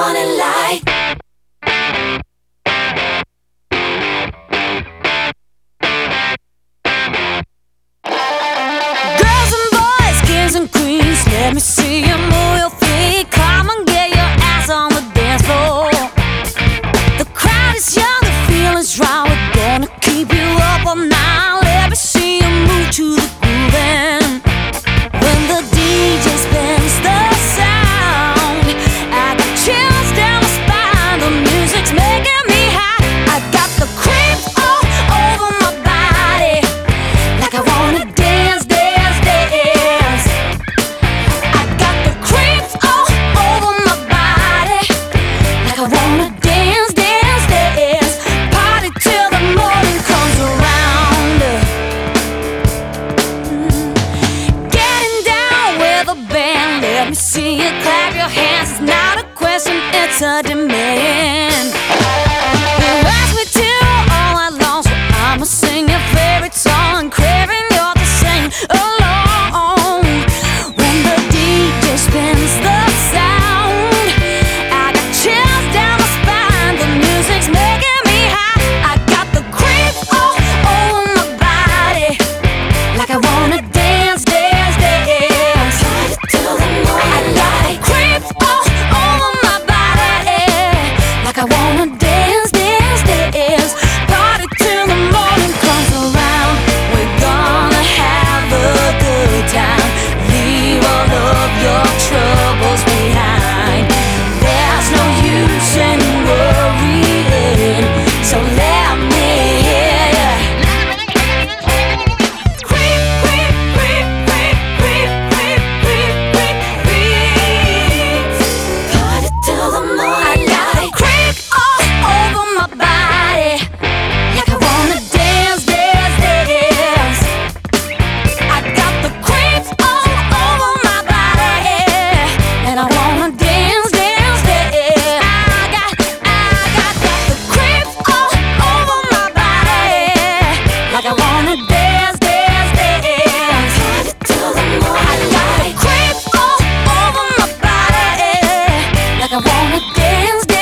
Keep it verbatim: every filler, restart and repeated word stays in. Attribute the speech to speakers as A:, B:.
A: morning light. Girls and boys, kings and queens, let me see you move your feet. Come and get your ass on the dance floor. The crowd is young, the feeling's right. We're gonna keep you up all night. Let me see you move to the grooving. When the D J spins the sound, I got chills down my spine. The music's making me high. I got the creeps all over my body, like I wanna dance, dance, dance. I got the creeps all over my body, like I wanna dance, dance, dance. Party till the morning comes around. Mm. Getting down with a band, let me see you clap your hands. It's not a question, it's a demand. You ask me to all night long, so I'ma sing your favorite song, craving you're to sing along. When the D J spins the sound, I got chills down my spine. The music's making me high. I got the creeps all over my body, like I wanna dance, dance, dance. Party till the morning light. I got the creeps all over my body, like I wanna dance, dance, dance. Party till the morning comes around. We're gonna have a good time. Leave all of your troubles behind. There's no use in worrying, so let me hear ya. Creep, creep, creep, creep, creep, creep, creep, creep, creep. Party till the morning light. I got a creep all over my body, like I wanna dance, dance, dance. I got the creeps all over my body, and I wanna dance, dance, dance. I got, I got, got the creeps all over my body, like I wanna dance, dance, dance. Party till the morning light. I got the creeps all over my body, like I wanna dance,